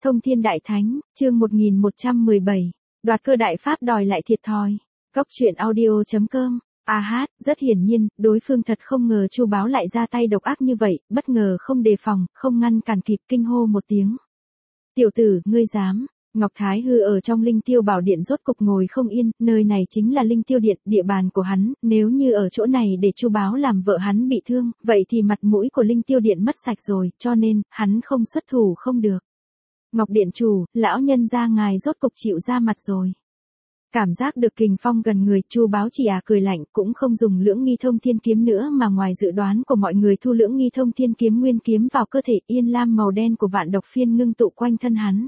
Thông Thiên Đại Thánh, chương 1117, đoạt cơ đại pháp đòi lại thiệt thòi. Cốc truyện audio.com. Rất hiển nhiên, đối phương thật không ngờ Chu Báo lại ra tay độc ác như vậy, bất ngờ không đề phòng, không ngăn cản kịp, kinh hô một tiếng. Tiểu tử, ngươi dám? Ngọc Thái Hư ở trong Linh Tiêu Bảo Điện rốt cục ngồi không yên, nơi này chính là Linh Tiêu Điện, địa bàn của hắn, nếu như ở chỗ này để Chu Báo làm vợ hắn bị thương, vậy thì mặt mũi của Linh Tiêu Điện mất sạch rồi, cho nên, hắn không xuất thủ không được. Ngọc Điện chủ, lão nhân gia ngài rốt cục chịu ra mặt rồi. Cảm giác được kình phong gần người, Chu Báo chỉ cười lạnh, cũng không dùng Lưỡng Nghi Thông Thiên Kiếm nữa mà ngoài dự đoán của mọi người thu Lưỡng Nghi Thông Thiên Kiếm nguyên kiếm vào cơ thể, yên lam màu đen của Vạn Độc Phiên ngưng tụ quanh thân hắn.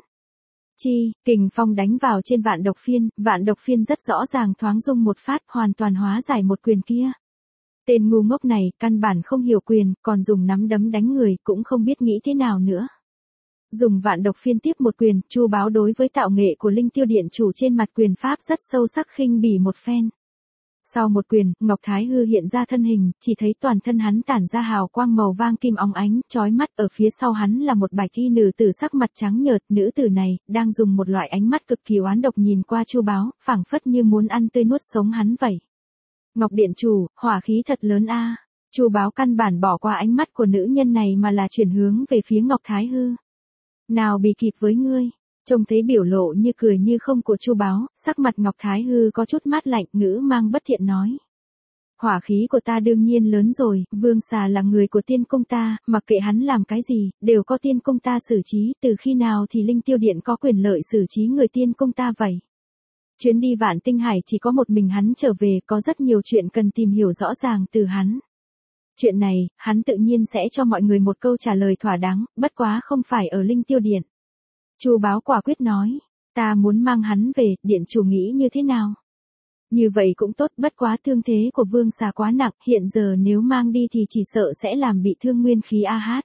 Kình phong đánh vào trên Vạn Độc Phiên rất rõ ràng thoáng dung một phát, hoàn toàn hóa giải một quyền kia. Tên ngu ngốc này, căn bản không hiểu quyền, còn dùng nắm đấm đánh người, cũng không biết nghĩ thế nào nữa. Dùng Vạn Độc Phiên tiếp một quyền, Chu Báo đối với tạo nghệ của Linh Tiêu Điện chủ trên mặt quyền pháp rất sâu sắc, khinh bỉ một phen. Sau một quyền, Ngọc Thái Hư hiện ra thân hình, chỉ thấy toàn thân hắn tản ra hào quang màu vang kim óng ánh, chói mắt, ở phía sau hắn là một bạch y nữ tử sắc mặt trắng nhợt, nữ tử này đang dùng một loại ánh mắt cực kỳ oán độc nhìn qua Chu Báo, phảng phất như muốn ăn tươi nuốt sống hắn vậy. Ngọc Điện chủ, hỏa khí thật lớn a. Chu Báo căn bản bỏ qua ánh mắt của nữ nhân này mà là chuyển hướng về phía Ngọc Thái Hư. Nào bị kịp với ngươi. Trông thấy biểu lộ như cười như không của Chu Báo, sắc mặt Ngọc Thái Hư có chút mát lạnh, ngữ mang bất thiện nói. Hỏa khí của ta đương nhiên lớn rồi, Vương Xà là người của Tiên Cung ta, mặc kệ hắn làm cái gì, đều có Tiên Cung ta xử trí, từ khi nào thì Linh Tiêu Điện có quyền lợi xử trí người Tiên Cung ta vậy? Chuyến đi Vạn Tinh Hải chỉ có một mình hắn trở về, có rất nhiều chuyện cần tìm hiểu rõ ràng từ hắn. Chuyện này, hắn tự nhiên sẽ cho mọi người một câu trả lời thỏa đáng, bất quá không phải ở Linh Tiêu Điện. Chu Báo quả quyết nói, ta muốn mang hắn về, điện chủ nghĩ như thế nào? Như vậy cũng tốt, bất quá thương thế của Vương Xà quá nặng, hiện giờ nếu mang đi thì chỉ sợ sẽ làm bị thương nguyên khí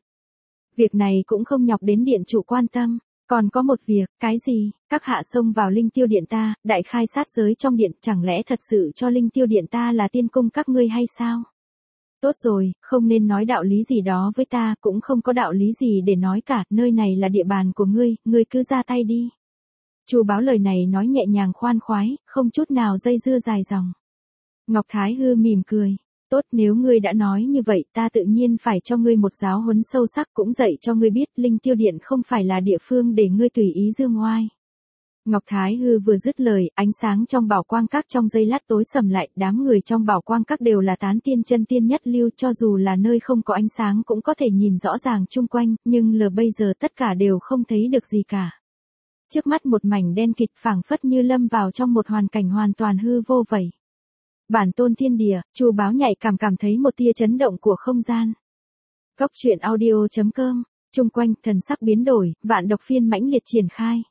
Việc này cũng không nhọc đến điện chủ quan tâm. Còn có một việc, cái gì? Các hạ xông vào Linh Tiêu Điện ta, đại khai sát giới trong điện, chẳng lẽ thật sự cho Linh Tiêu Điện ta là tiên cung các ngươi hay sao? Tốt rồi, không nên nói đạo lý gì đó với ta, cũng không có đạo lý gì để nói cả, nơi này là địa bàn của ngươi cứ ra tay đi. Chu Báo lời này nói nhẹ nhàng khoan khoái, không chút nào dây dưa dài dòng. Ngọc Thái Hư mỉm cười, tốt, nếu ngươi đã nói như vậy, ta tự nhiên phải cho ngươi một giáo huấn sâu sắc, cũng dạy cho ngươi biết Linh Tiêu Điện không phải là địa phương để ngươi tùy ý dương oai. Ngọc Thái Hư vừa dứt lời, ánh sáng trong bảo quang các trong giây lát tối sầm lại, đám người trong bảo quang các đều là tán tiên chân tiên nhất lưu, cho dù là nơi không có ánh sáng cũng có thể nhìn rõ ràng chung quanh, nhưng bây giờ tất cả đều không thấy được gì cả. Trước mắt một mảnh đen kịt, phảng phất như lâm vào trong một hoàn cảnh hoàn toàn hư vô vậy. Bản tôn thiên địa, Chu Báo nhạy cảm thấy một tia chấn động của không gian. Cốc truyện audio.com, chung quanh thần sắc biến đổi, Vạn Độc Phiên mãnh liệt triển khai.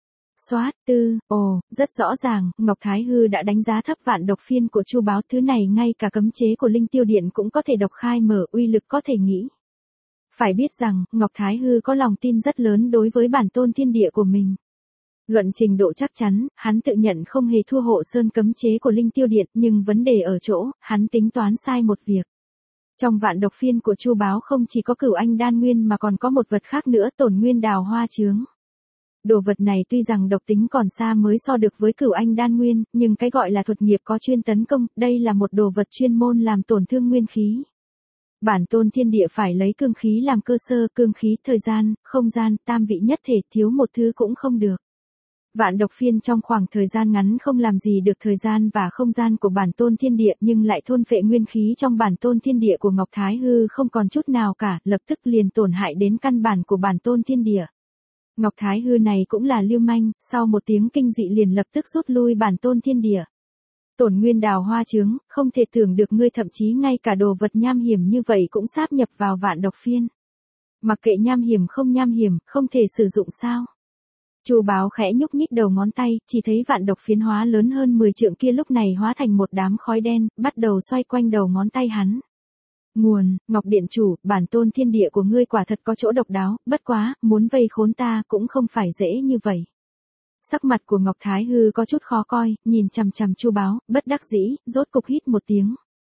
Rất rõ ràng, Ngọc Thái Hư đã đánh giá thấp Vạn Độc Phiên của Chu Báo, thứ này ngay cả cấm chế của Linh Tiêu Điện cũng có thể độc khai mở, uy lực có thể nghĩ. Phải biết rằng, Ngọc Thái Hư có lòng tin rất lớn đối với bản tôn thiên địa của mình. Luận trình độ chắc chắn, hắn tự nhận không hề thua Hộ Sơn cấm chế của Linh Tiêu Điện, nhưng vấn đề ở chỗ, hắn tính toán sai một việc. Trong Vạn Độc Phiên của Chu Báo không chỉ có Cửu Anh Đan Nguyên mà còn có một vật khác nữa, Tổn Nguyên Đào Hoa Chướng. Đồ vật này tuy rằng độc tính còn xa mới so được với Cửu Anh Đan Nguyên, nhưng cái gọi là thuật nghiệp có chuyên tấn công, đây là một đồ vật chuyên môn làm tổn thương nguyên khí. Bản tôn thiên địa phải lấy cương khí làm cơ sở, cương khí, thời gian, không gian, tam vị nhất thể, thiếu một thứ cũng không được. Vạn Độc Phiên trong khoảng thời gian ngắn không làm gì được thời gian và không gian của bản tôn thiên địa, nhưng lại thôn phệ nguyên khí trong bản tôn thiên địa của Ngọc Thái Hư không còn chút nào cả, lập tức liền tổn hại đến căn bản của bản tôn thiên địa. Ngọc Thái Hư này cũng là lưu manh, sau một tiếng kinh dị liền lập tức rút lui bản tôn thiên địa. Tổn Nguyên Đào Hoa Chướng, không thể tưởng được ngươi thậm chí ngay cả đồ vật nham hiểm như vậy cũng sáp nhập vào Vạn Độc Phiên. Mặc kệ nham hiểm, không thể sử dụng sao? Chu Báo khẽ nhúc nhích đầu ngón tay, chỉ thấy Vạn Độc Phiến hóa lớn hơn 10 trượng kia lúc này hóa thành một đám khói đen, bắt đầu xoay quanh đầu ngón tay hắn. Nguồn, Ngọc Điện chủ, bản tôn thiên địa của ngươi quả thật có chỗ độc đáo, bất quá, muốn vây khốn ta cũng không phải dễ như vậy. Sắc mặt của Ngọc Thái Hư có chút khó coi, nhìn chằm chằm Chu Báo, bất đắc dĩ, rốt cục hít một tiếng.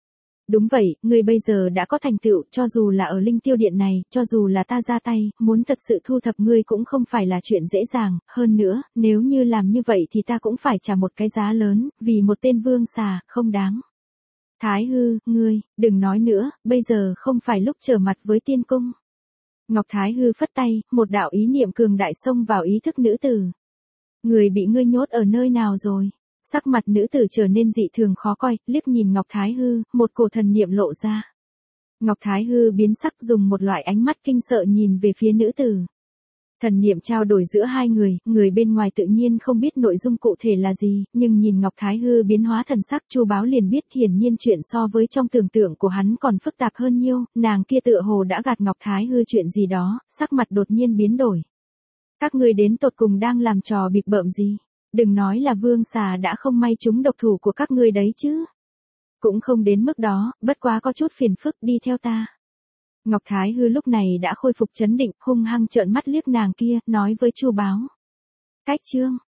Đúng vậy, ngươi bây giờ đã có thành tựu, cho dù là ở linh tiêu điện này, cho dù là ta ra tay, muốn thật sự thu thập ngươi cũng không phải là chuyện dễ dàng, hơn nữa, nếu như làm như vậy thì ta cũng phải trả một cái giá lớn, vì một tên vương xà, không đáng. Thái Hư, ngươi, đừng nói nữa, bây giờ không phải lúc trở mặt với tiên cung. Ngọc Thái Hư phất tay, một đạo ý niệm cường đại xông vào ý thức nữ tử. Người bị ngươi nhốt ở nơi nào rồi? Sắc mặt nữ tử trở nên dị thường khó coi, liếc nhìn Ngọc Thái Hư, một cổ thần niệm lộ ra. Ngọc Thái Hư biến sắc dùng một loại ánh mắt kinh sợ nhìn về phía nữ tử. Thần niệm trao đổi giữa hai người bên ngoài tự nhiên không biết nội dung cụ thể là gì, nhưng nhìn Ngọc Thái Hư biến hóa thần sắc Chu Báo liền biết hiển nhiên chuyện so với trong tưởng tượng của hắn còn phức tạp hơn nhiêu, nàng kia tựa hồ đã gạt Ngọc Thái Hư chuyện gì đó, sắc mặt đột nhiên biến đổi. Các ngươi đến tột cùng đang làm trò bịp bợm gì? Đừng nói là vương xà đã không may trúng độc thủ của các ngươi đấy chứ. Cũng không đến mức đó, bất quá có chút phiền phức, đi theo ta. Ngọc Thái Hư lúc này đã khôi phục chấn định, hung hăng trợn mắt liếc nàng kia, nói với Chu Báo. Cách chương